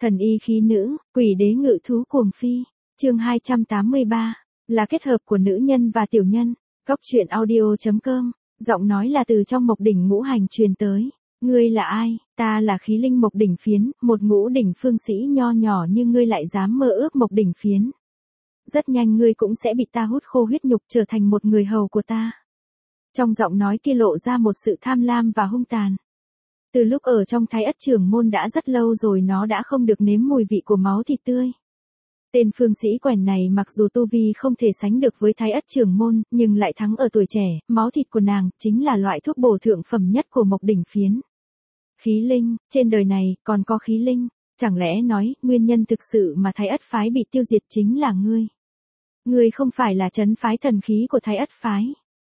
Thần y khí nữ, quỷ đế ngự thú cuồng phi. Chương 283, là kết hợp của nữ nhân và tiểu nhân. Góc truyện audio.com, giọng nói là từ trong Mộc Đỉnh ngũ hành truyền tới. Ngươi là ai? Ta là khí linh Mộc Đỉnh Phiến, một ngũ đỉnh phương sĩ nho nhỏ như ngươi lại dám mơ ước Mộc Đỉnh Phiến. Rất nhanh ngươi cũng sẽ bị ta hút khô huyết nhục trở thành một người hầu của ta. Trong giọng nói kia lộ ra một sự tham lam và hung tàn. Từ lúc ở trong Thái Ất Trưởng Môn đã rất lâu rồi nó đã không được nếm mùi vị của máu thịt tươi. Tên phương sĩ quèn này mặc dù tu vi không thể sánh được với Thái Ất Trưởng Môn, nhưng lại thắng ở tuổi trẻ, máu thịt của nàng chính là loại thuốc bổ thượng phẩm nhất của Mộc Đỉnh Phiến. Khí linh, trên đời này còn có khí linh, chẳng lẽ nói nguyên nhân thực sự mà Thái Ất phái bị tiêu diệt chính là ngươi? Ngươi không phải là trấn phái thần khí của Thái Ất phái.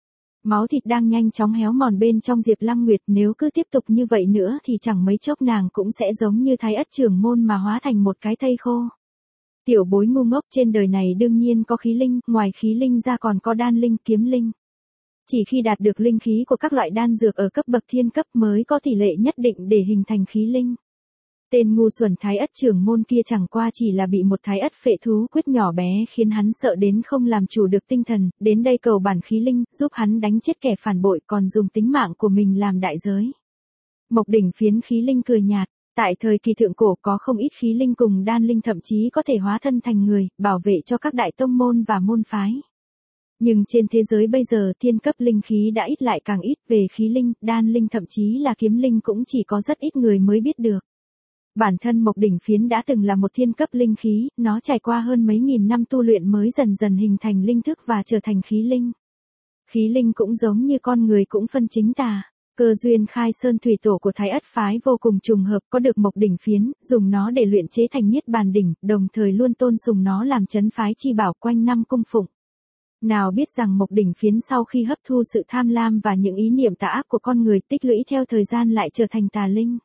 Máu thịt đang nhanh chóng héo mòn bên trong Diệp Lăng Nguyệt, nếu cứ tiếp tục như vậy nữa thì chẳng mấy chốc nàng cũng sẽ giống như Thái Ất Trưởng Môn mà hóa thành một cái thây khô. Tiểu bối ngu ngốc, trên đời này đương nhiên có khí linh, ngoài khí linh ra còn có đan linh, kiếm linh. Chỉ khi đạt được linh khí của các loại đan dược ở cấp bậc thiên cấp mới có tỷ lệ nhất định để hình thành khí linh. Tên ngu xuẩn Thái Ất Trưởng Môn kia chẳng qua chỉ là bị một Thái Ất phệ thú quyết nhỏ bé khiến hắn sợ đến không làm chủ được tinh thần, đến đây cầu bản khí linh, giúp hắn đánh chết kẻ phản bội, còn dùng tính mạng của mình làm đại giới. Mộc Đỉnh Phiến khí linh cười nhạt, tại thời kỳ thượng cổ có không ít khí linh cùng đan linh thậm chí có thể hóa thân thành người, bảo vệ cho các đại tông môn và môn phái. Nhưng trên thế giới bây giờ thiên cấp linh khí đã ít lại càng ít, về khí linh, đan linh thậm chí là kiếm linh cũng chỉ có rất ít người mới biết được. Bản thân Mộc Đỉnh Phiến đã từng là một thiên cấp linh khí, nó trải qua hơn mấy nghìn năm tu luyện mới dần dần hình thành linh thức và trở thành khí linh. Khí linh cũng giống như con người cũng phân chính tà. Cơ duyên khai sơn thủy tổ của Thái Ất phái vô cùng trùng hợp, có được Mộc Đỉnh Phiến, dùng nó để luyện chế thành Niết Bàn đỉnh, đồng thời luôn tôn sùng nó làm trấn phái chi bảo quanh năm cung phụng. Nào biết rằng Mộc Đỉnh Phiến sau khi hấp thu sự tham lam và những ý niệm tà ác của con người tích lũy theo thời gian lại trở thành tà linh.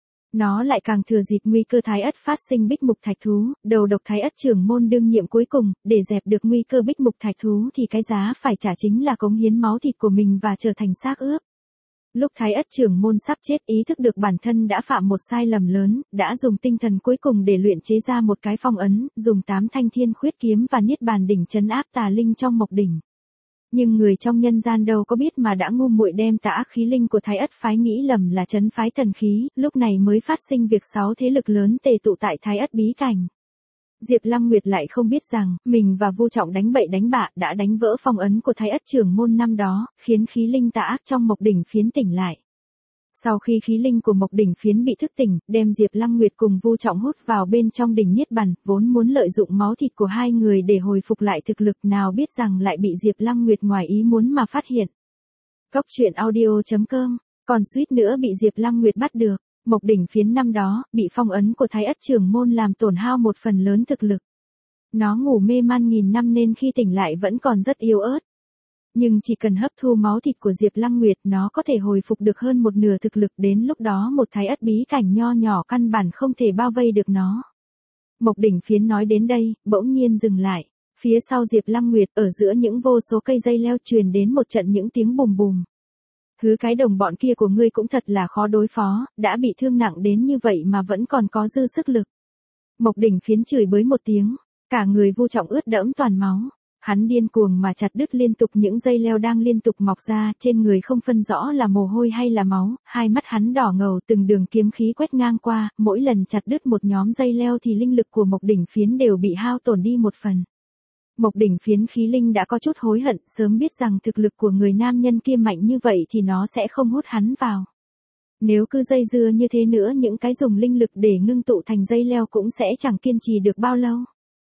Nó lại càng thừa dịp nguy cơ Thái Ất phát sinh Bích Mục Thạch Thú, đầu độc Thái Ất Trưởng Môn đương nhiệm cuối cùng, để dẹp được nguy cơ Bích Mục Thạch Thú thì cái giá phải trả chính là cống hiến máu thịt của mình và trở thành xác ướp. Lúc Thái Ất Trưởng Môn sắp chết ý thức được bản thân đã phạm một sai lầm lớn, đã dùng tinh thần cuối cùng để luyện chế ra một cái phong ấn, dùng 8 thanh thiên khuyết kiếm và Niết Bàn đỉnh trấn áp tà linh trong Mộc Đỉnh. Nhưng người trong nhân gian đâu có biết mà đã ngu muội đem tà ác khí linh của Thái Ất phái nghĩ lầm là trấn phái thần khí, lúc này mới phát sinh việc 6 thế lực lớn tề tụ tại Thái Ất bí cảnh. Diệp Lăng Nguyệt lại không biết rằng, mình và Vu Trọng đánh bậy đánh bạ đã đánh vỡ phong ấn của Thái Ất Trưởng Môn năm đó, khiến khí linh tà ác trong Mộc Đỉnh Phiến tỉnh lại. Sau khi khí linh của Mộc Đỉnh Phiến bị thức tỉnh, đem Diệp Lăng Nguyệt cùng Vu Trọng hút vào bên trong đỉnh Niết Bàn, vốn muốn lợi dụng máu thịt của hai người để hồi phục lại thực lực, nào biết rằng lại bị Diệp Lăng Nguyệt ngoài ý muốn mà phát hiện. Góc truyện audio.com, còn suýt nữa bị Diệp Lăng Nguyệt bắt được. Mộc Đỉnh Phiến năm đó, bị phong ấn của Thái Ất Trưởng Môn làm tổn hao một phần lớn thực lực. Nó ngủ mê man nghìn năm nên khi tỉnh lại vẫn còn rất yếu ớt. Nhưng chỉ cần hấp thu máu thịt của Diệp Lăng Nguyệt nó có thể hồi phục được hơn một nửa thực lực, đến lúc đó một Thái Ất bí cảnh nho nhỏ căn bản không thể bao vây được nó. Mộc Đỉnh Phiến nói đến đây, bỗng nhiên dừng lại. Phía sau Diệp Lăng Nguyệt, ở giữa những vô số cây dây leo truyền đến một trận những tiếng bùm bùm. Hứ, cái đồng bọn kia của ngươi cũng thật là khó đối phó, đã bị thương nặng đến như vậy mà vẫn còn có dư sức lực. Mộc Đỉnh Phiến chửi bới một tiếng, cả người Vu Trọng ướt đẫm toàn máu. Hắn điên cuồng mà chặt đứt liên tục những dây leo đang liên tục mọc ra, trên người không phân rõ là mồ hôi hay là máu, hai mắt hắn đỏ ngầu, từng đường kiếm khí quét ngang qua, mỗi lần chặt đứt một nhóm dây leo thì linh lực của Mộc Đỉnh Phiến đều bị hao tổn đi một phần. Mộc Đỉnh Phiến khí linh đã có chút hối hận, sớm biết rằng thực lực của người nam nhân kia mạnh như vậy thì nó sẽ không hút hắn vào. Nếu cứ dây dưa như thế nữa, những cái dùng linh lực để ngưng tụ thành dây leo cũng sẽ chẳng kiên trì được bao lâu.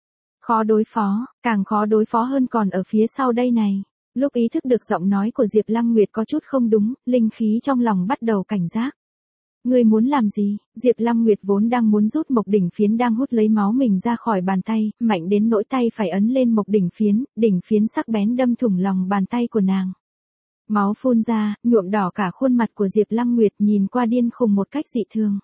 Khó đối phó, càng khó đối phó hơn còn ở phía sau đây này. Lúc ý thức được giọng nói của Diệp Lăng Nguyệt có chút không đúng, linh khí trong lòng bắt đầu cảnh giác. Ngươi muốn làm gì? Diệp Lăng Nguyệt vốn đang muốn rút Mộc Đỉnh Phiến đang hút lấy máu mình ra khỏi bàn tay, mạnh đến nỗi tay phải ấn lên Mộc Đỉnh Phiến sắc bén đâm thủng lòng bàn tay của nàng. Máu phun ra, nhuộm đỏ cả khuôn mặt của Diệp Lăng Nguyệt, nhìn qua điên khùng một cách dị thường.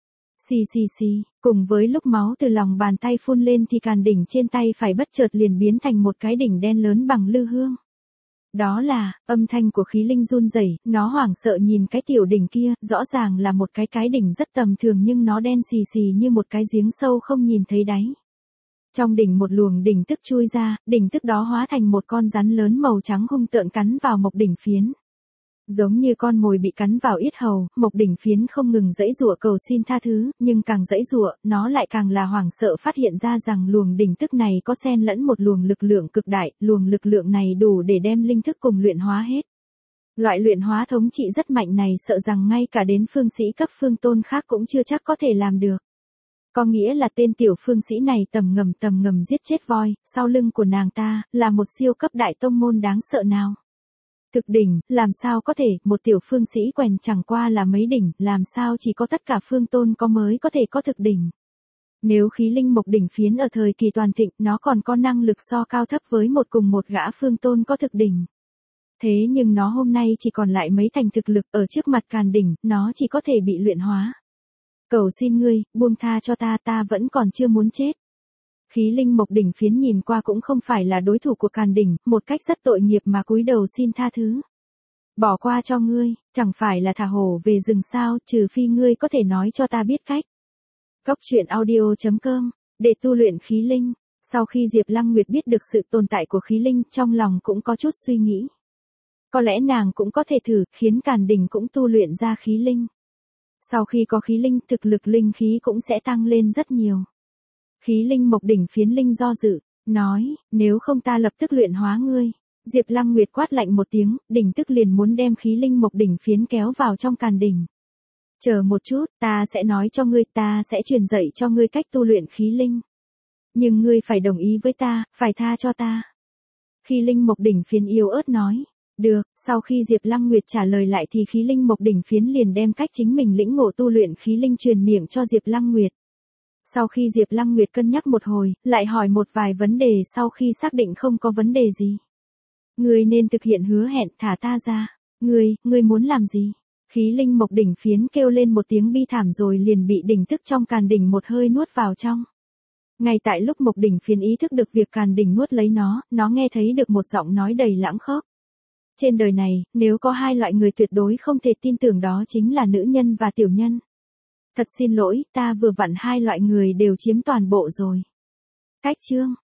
Xì xì xì, cùng với lúc máu từ lòng bàn tay phun lên thì càn đỉnh trên tay phải bất chợt liền biến thành một cái đỉnh đen lớn bằng lư hương. Đó là, âm thanh của khí linh run rẩy, nó hoảng sợ nhìn cái tiểu đỉnh kia, rõ ràng là một cái đỉnh rất tầm thường nhưng nó đen xì xì như một cái giếng sâu không nhìn thấy đáy. Trong đỉnh một luồng đỉnh tức chui ra, đỉnh tức đó hóa thành một con rắn lớn màu trắng hung tợn cắn vào Mộc Đỉnh Phiến. Giống như con mồi bị cắn vào yết hầu, Mộc Đỉnh Phiến không ngừng giãy giụa cầu xin tha thứ, nhưng càng giãy giụa, nó lại càng là hoảng sợ phát hiện ra rằng luồng đỉnh tức này có xen lẫn một luồng lực lượng cực đại, luồng lực lượng này đủ để đem linh thức cùng luyện hóa hết. Loại luyện hóa thống trị rất mạnh này sợ rằng ngay cả đến phương sĩ cấp phương tôn khác cũng chưa chắc có thể làm được. Có nghĩa là tên tiểu phương sĩ này tầm ngầm giết chết voi, sau lưng của nàng ta, là một siêu cấp đại tông môn đáng sợ nào. Thực đỉnh, làm sao có thể, một tiểu phương sĩ quèn chẳng qua là mấy đỉnh, làm sao chỉ có tất cả phương tôn có mới có thể có thực đỉnh. Nếu khí linh Mộc Đỉnh Phiến ở thời kỳ toàn thịnh, nó còn có năng lực so cao thấp với một gã phương tôn có thực đỉnh. Thế nhưng nó hôm nay chỉ còn lại mấy thành thực lực, ở trước mặt Càn đỉnh, nó chỉ có thể bị luyện hóa. Cầu xin ngươi, buông tha cho ta vẫn còn chưa muốn chết. Khí linh Mộc Đỉnh Phiến nhìn qua cũng không phải là đối thủ của Càn đỉnh, một cách rất tội nghiệp mà cúi đầu xin tha thứ. Bỏ qua cho ngươi, chẳng phải là thả hổ về rừng sao, trừ phi ngươi có thể nói cho ta biết cách. Cốc truyện audio.com, để tu luyện khí linh. Sau khi Diệp Lăng Nguyệt biết được sự tồn tại của khí linh, trong lòng cũng có chút suy nghĩ. Có lẽ nàng cũng có thể thử, khiến Càn đỉnh cũng tu luyện ra khí linh. Sau khi có khí linh, thực lực linh khí cũng sẽ tăng lên rất nhiều. Khí linh Mộc Đỉnh Phiến linh do dự, nói, nếu không ta lập tức luyện hóa ngươi. Diệp Lăng Nguyệt quát lạnh một tiếng, đỉnh tức liền muốn đem khí linh Mộc Đỉnh Phiến kéo vào trong Càn đỉnh. Chờ một chút, ta sẽ nói cho ngươi, ta sẽ truyền dạy cho ngươi cách tu luyện khí linh. Nhưng ngươi phải đồng ý với ta, phải tha cho ta. Khí linh Mộc Đỉnh Phiến yếu ớt nói. Được, sau khi Diệp Lăng Nguyệt trả lời lại thì khí linh Mộc Đỉnh Phiến liền đem cách chính mình lĩnh ngộ tu luyện khí linh truyền miệng cho Diệp Lăng Nguyệt. Sau khi Diệp Lăng Nguyệt cân nhắc một hồi, lại hỏi một vài vấn đề sau khi xác định không có vấn đề gì. Ngươi nên thực hiện hứa hẹn thả ta ra. Ngươi muốn làm gì? Khí linh Mộc Đỉnh Phiến kêu lên một tiếng bi thảm rồi liền bị đỉnh tức trong Càn đỉnh một hơi nuốt vào trong. Ngay tại lúc Mộc Đỉnh Phiến ý thức được việc Càn đỉnh nuốt lấy nó nghe thấy được một giọng nói đầy lãng khốc. Trên đời này, nếu có hai loại người tuyệt đối không thể tin tưởng đó chính là nữ nhân và tiểu nhân. Thật xin lỗi, ta vừa vặn hai loại người đều chiếm toàn bộ rồi. Cách chương